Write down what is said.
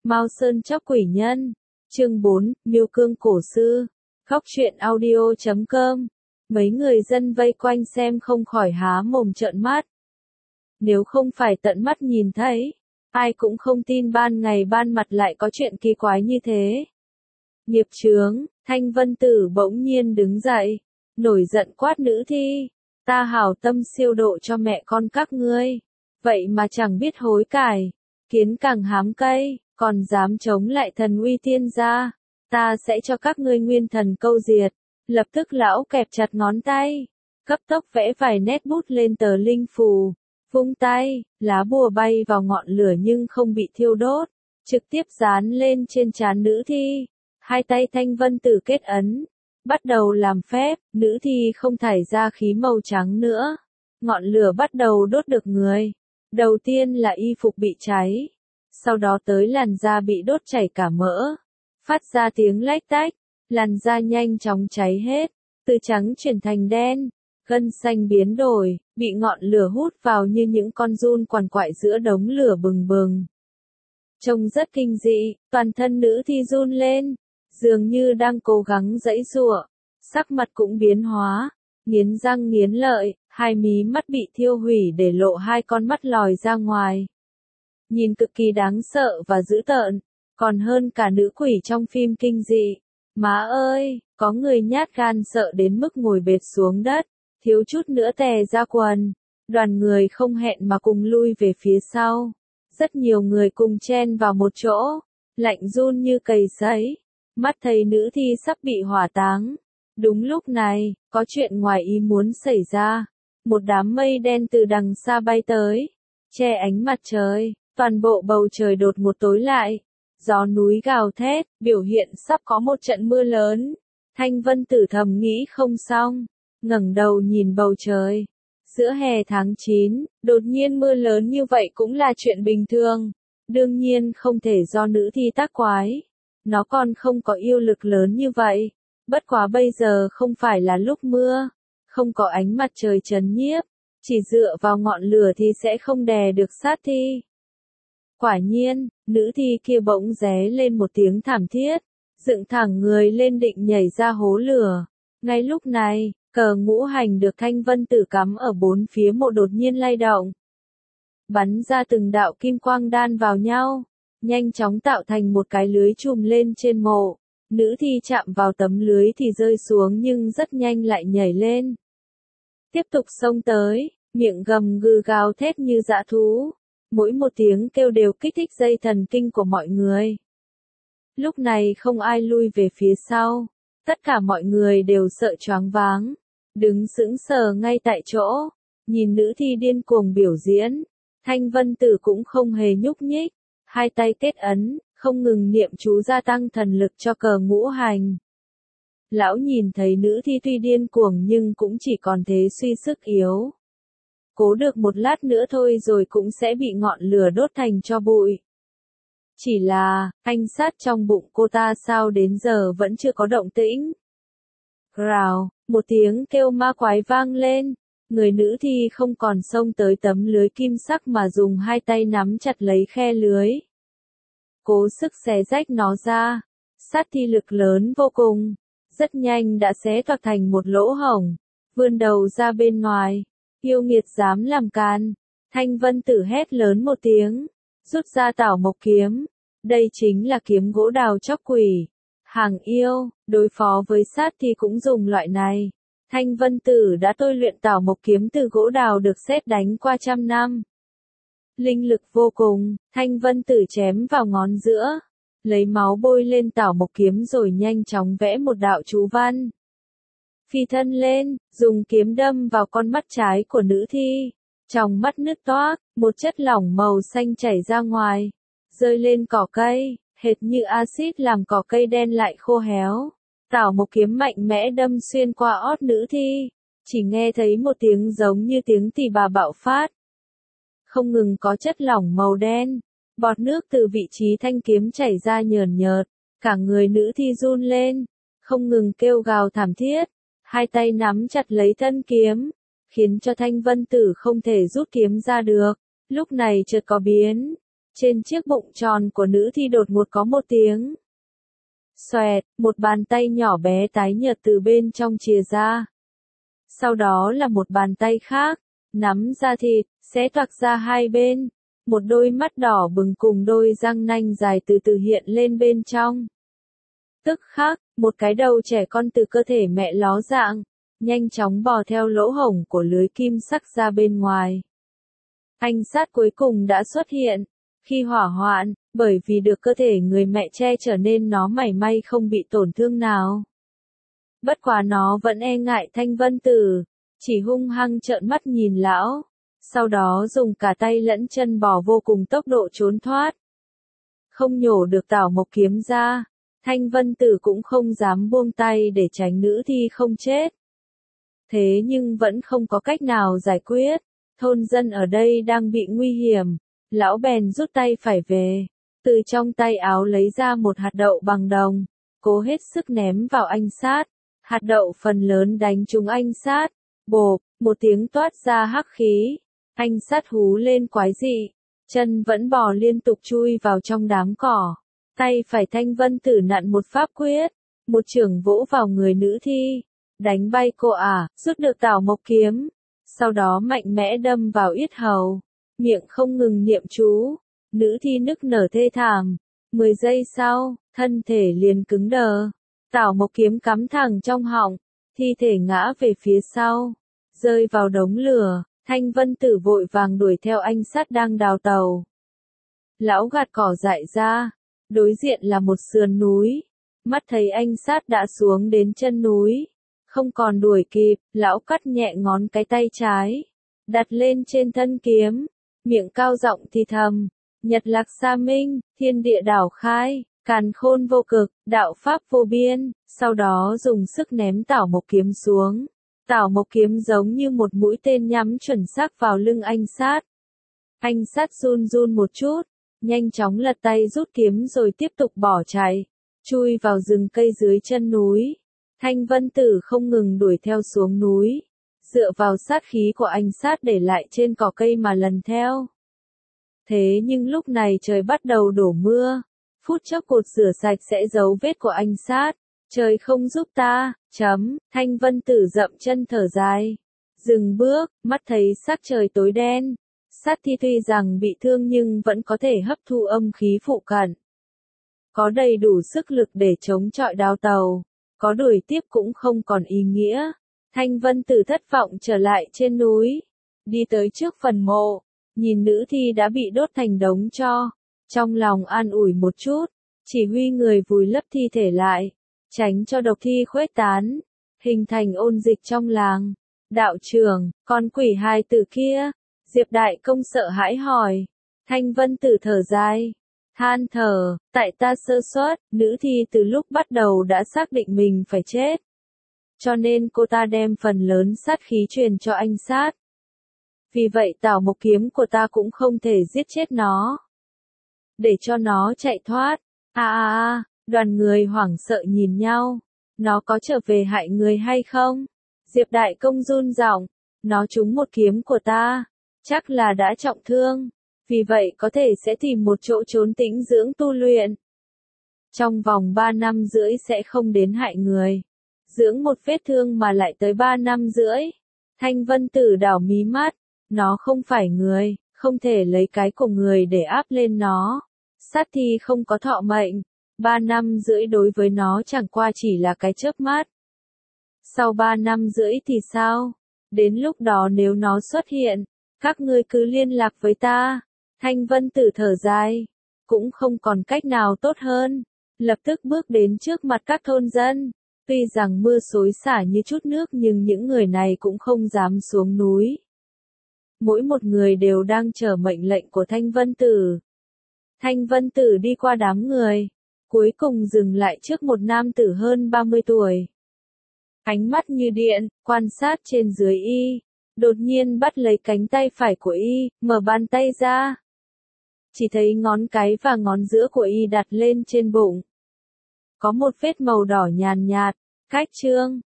Mao Sơn Chóc Quỷ Nhân. Chương 4, Miêu Cương Cổ Sư. Khóc truyện audio.com. Mấy người dân vây quanh xem không khỏi há mồm trợn mắt. Nếu không phải tận mắt nhìn thấy, ai cũng không tin ban ngày ban mặt lại có chuyện kỳ quái như thế. Nghiệp chướng, Thanh Vân Tử bỗng nhiên đứng dậy, nổi giận quát nữ thi, ta hảo tâm siêu độ cho mẹ con các ngươi, vậy mà chẳng biết hối cải, kiến càng hám cây, còn dám chống lại thần uy tiên gia, ta sẽ cho các ngươi nguyên thần câu diệt. Lập tức lão kẹp chặt ngón tay, cấp tốc vẽ vài nét bút lên tờ linh phù, vung tay, lá bùa bay vào ngọn lửa nhưng không bị thiêu đốt, trực tiếp dán lên trên trán nữ thi. Hai tay Thanh Vân Tử kết ấn, bắt đầu làm phép, nữ thi không thải ra khí màu trắng nữa. Ngọn lửa bắt đầu đốt được người. Đầu tiên là y phục bị cháy, sau đó tới làn da bị đốt chảy cả mỡ, phát ra tiếng lách tách, làn da nhanh chóng cháy hết, từ trắng chuyển thành đen, gân xanh biến đổi, bị ngọn lửa hút vào như những con giun quằn quại giữa đống lửa bừng bừng. Trông rất kinh dị, toàn thân nữ thi run lên, dường như đang cố gắng giãy giụa, sắc mặt cũng biến hóa, nghiến răng nghiến lợi, hai mí mắt bị thiêu hủy để lộ hai con mắt lòi ra ngoài. Nhìn cực kỳ đáng sợ và dữ tợn, còn hơn cả nữ quỷ trong phim kinh dị. Má ơi, có người nhát gan sợ đến mức ngồi bệt xuống đất, thiếu chút nữa tè ra quần. Đoàn người không hẹn mà cùng lui về phía sau. Rất nhiều người cùng chen vào một chỗ, lạnh run như cầy sấy. Mắt thấy nữ thi sắp bị hỏa táng. Đúng lúc này, có chuyện ngoài ý muốn xảy ra. Một đám mây đen từ đằng xa bay tới, che ánh mặt trời, toàn bộ bầu trời đột ngột tối lại. Gió núi gào thét, biểu hiện sắp có một trận mưa lớn. Thanh Vân Tử thầm nghĩ không xong, ngẩng đầu nhìn bầu trời. Giữa hè tháng 9, đột nhiên mưa lớn như vậy cũng là chuyện bình thường. Đương nhiên không thể do nữ thi tác quái. Nó còn không có yêu lực lớn như vậy. Bất quá bây giờ không phải là lúc mưa, không có ánh mặt trời trấn nhiếp, chỉ dựa vào ngọn lửa thì sẽ không đè được sát thi. Quả nhiên, nữ thi kia bỗng ré lên một tiếng thảm thiết, dựng thẳng người lên định nhảy ra hố lửa. Ngay lúc này, cờ ngũ hành được Thanh Vân Tử cắm ở bốn phía mộ đột nhiên lay động. Bắn ra từng đạo kim quang đan vào nhau, nhanh chóng tạo thành một cái lưới trùm lên trên mộ. Nữ thi chạm vào tấm lưới thì rơi xuống nhưng rất nhanh lại nhảy lên. Tiếp tục xông tới, miệng gầm gừ gào thét như dã thú. Mỗi một tiếng kêu đều kích thích dây thần kinh của mọi người. Lúc này không ai lui về phía sau. Tất cả mọi người đều sợ choáng váng. Đứng sững sờ ngay tại chỗ. Nhìn nữ thi điên cuồng biểu diễn. Thanh Vân Tử cũng không hề nhúc nhích. Hai tay kết ấn, không ngừng niệm chú gia tăng thần lực cho cờ ngũ hành. Lão nhìn thấy nữ thi tuy điên cuồng nhưng cũng chỉ còn thế suy sức yếu. Cố được một lát nữa thôi rồi cũng sẽ bị ngọn lửa đốt thành tro bụi. Chỉ là, anh sát trong bụng cô ta sao đến giờ vẫn chưa có động tĩnh. Rào, một tiếng kêu ma quái vang lên. Người nữ thi không còn xông tới tấm lưới kim sắc mà dùng hai tay nắm chặt lấy khe lưới. Cố sức xé rách nó ra. Sát thi lực lớn vô cùng. Rất nhanh đã xé toạc thành một lỗ hổng. Vươn đầu ra bên ngoài. Yêu nghiệt dám làm can. Thanh Vân Tử hét lớn một tiếng. Rút ra tảo mộc kiếm. Đây chính là kiếm gỗ đào chóc quỷ. Hàng yêu, đối phó với sát thi cũng dùng loại này. Thanh Vân Tử đã tôi luyện tảo mộc kiếm từ gỗ đào được sét đánh qua trăm năm. Linh lực vô cùng, Thanh Vân Tử chém vào ngón giữa. Lấy máu bôi lên tảo mộc kiếm rồi nhanh chóng vẽ một đạo chú văn. Phi thân lên, dùng kiếm đâm vào con mắt trái của nữ thi. Trong mắt nứt toác, một chất lỏng màu xanh chảy ra ngoài. Rơi lên cỏ cây, hệt như axit làm cỏ cây đen lại khô héo. Tảo mộc kiếm mạnh mẽ đâm xuyên qua ót nữ thi. Chỉ nghe thấy một tiếng giống như tiếng tỳ bà bạo phát. Không ngừng có chất lỏng màu đen. Bọt nước từ vị trí thanh kiếm chảy ra nhờn nhợt. Cả người nữ thi run lên. Không ngừng kêu gào thảm thiết. Hai tay nắm chặt lấy thân kiếm. Khiến cho Thanh Vân Tử không thể rút kiếm ra được. Lúc này chợt có biến. Trên chiếc bụng tròn của nữ thi đột ngột có một tiếng xoẹt, một bàn tay nhỏ bé tái nhợt từ bên trong chìa ra. Sau đó là một bàn tay khác, nắm da thịt, xé toạc ra hai bên. Một đôi mắt đỏ bừng cùng đôi răng nanh dài từ từ hiện lên bên trong. Tức khắc, một cái đầu trẻ con từ cơ thể mẹ ló dạng, nhanh chóng bò theo lỗ hổng của lưới kim sắc ra bên ngoài. Anh sát cuối cùng đã xuất hiện. Khi hỏa hoạn, bởi vì được cơ thể người mẹ che chở nên nó mảy may không bị tổn thương nào. Bất quá nó vẫn e ngại Thanh Vân Tử, chỉ hung hăng trợn mắt nhìn lão, sau đó dùng cả tay lẫn chân bò vô cùng tốc độ trốn thoát. Không nhổ được Tảo Mộc kiếm ra, Thanh Vân Tử cũng không dám buông tay để tránh nữ thi không chết. Thế nhưng vẫn không có cách nào giải quyết, thôn dân ở đây đang bị nguy hiểm, lão bèn rút tay phải về, từ trong tay áo lấy ra một hạt đậu bằng đồng, cố hết sức ném vào anh sát. Hạt đậu phần lớn đánh trúng anh sát, bộp, một tiếng toát ra hắc khí. Anh sát hú lên quái dị, chân vẫn bò liên tục chui vào trong đám cỏ. Tay phải Thanh Vân Tử nặn một pháp quyết, một chưởng vỗ vào người nữ thi, đánh bay cô ả, rút được Tảo Mộc kiếm, sau đó mạnh mẽ đâm vào yết hầu, miệng không ngừng niệm chú, nữ thi nức nở thê thảm. 10 giây sau, thân thể liền cứng đờ, Tảo Mộc kiếm cắm thẳng trong họng, thi thể ngã về phía sau, rơi vào đống lửa. Thanh Vân Tử vội vàng đuổi theo anh sát đang đào tàu. Lão gạt cỏ dại ra, đối diện là một sườn núi, mắt thấy anh sát đã xuống đến chân núi, không còn đuổi kịp, lão cắt nhẹ ngón cái tay trái, đặt lên trên thân kiếm, miệng cao giọng thì thầm, Nhật Lạc Sa Minh, thiên địa đảo khai, càn khôn vô cực, đạo pháp vô biên, sau đó dùng sức ném Tảo Mộc kiếm xuống. Tảo Mộc kiếm giống như một mũi tên nhắm chuẩn xác vào lưng anh sát. Anh sát run run một chút, nhanh chóng lật tay rút kiếm rồi tiếp tục bỏ chạy, chui vào rừng cây dưới chân núi. Thanh Vân Tử không ngừng đuổi theo xuống núi, dựa vào sát khí của anh sát để lại trên cỏ cây mà lần theo. Thế nhưng lúc này trời bắt đầu đổ mưa, phút chốc cột rửa sạch sẽ dấu vết của anh sát. Trời không giúp ta, Thanh Vân Tử dậm chân thở dài. Dừng bước, mắt thấy sắc trời tối đen. Sát thi tuy rằng bị thương nhưng vẫn có thể hấp thu âm khí phụ cận. Có đầy đủ sức lực để chống chọi đào tàu. Có đuổi tiếp cũng không còn ý nghĩa. Thanh Vân Tử thất vọng trở lại trên núi. Đi tới trước phần mộ. Nhìn nữ thi đã bị đốt thành đống tro. Trong lòng an ủi một chút. Chỉ huy người vùi lấp thi thể lại. Tránh cho độc thi khuếch tán, hình thành ôn dịch trong làng. Đạo trưởng, con quỷ hài tử kia, Diệp Đại Công sợ hãi hỏi. Thanh Vân Tử thở dài, than thở, tại ta sơ suất, nữ thi từ lúc bắt đầu đã xác định mình phải chết. Cho nên cô ta đem phần lớn sát khí truyền cho anh sát. Vì vậy Tảo Mộc kiếm của ta cũng không thể giết chết nó. Để cho nó chạy thoát. Đoàn người hoảng sợ nhìn nhau. Nó có trở về hại người hay không? Diệp Đại Công run giọng. Nó trúng một kiếm của ta. Chắc là đã trọng thương. Vì vậy có thể sẽ tìm một chỗ trốn tĩnh dưỡng tu luyện. Trong vòng 3 năm rưỡi sẽ không đến hại người. Dưỡng một vết thương mà lại tới 3 năm rưỡi. Thanh Vân Tử đảo mí mắt. Nó không phải người, không thể lấy cái của người để áp lên nó. Sát thi không có thọ mệnh. 3 năm rưỡi đối với nó chẳng qua chỉ là cái chớp mắt. Sau 3 năm rưỡi thì sao? Đến lúc đó nếu nó xuất hiện, các ngươi cứ liên lạc với ta. Thanh Vân Tử thở dài, cũng không còn cách nào tốt hơn. Lập tức bước đến trước mặt các thôn dân. Tuy rằng mưa xối xả như chút nước nhưng những người này cũng không dám xuống núi. Mỗi một người đều đang chờ mệnh lệnh của Thanh Vân Tử. Thanh Vân Tử đi qua đám người. Cuối cùng dừng lại trước một nam tử hơn 30 tuổi. Ánh mắt như điện, quan sát trên dưới y. Đột nhiên bắt lấy cánh tay phải của y, mở bàn tay ra. Chỉ thấy ngón cái và ngón giữa của y đặt lên trên bụng. Có một vết màu đỏ nhàn nhạt, cách trương,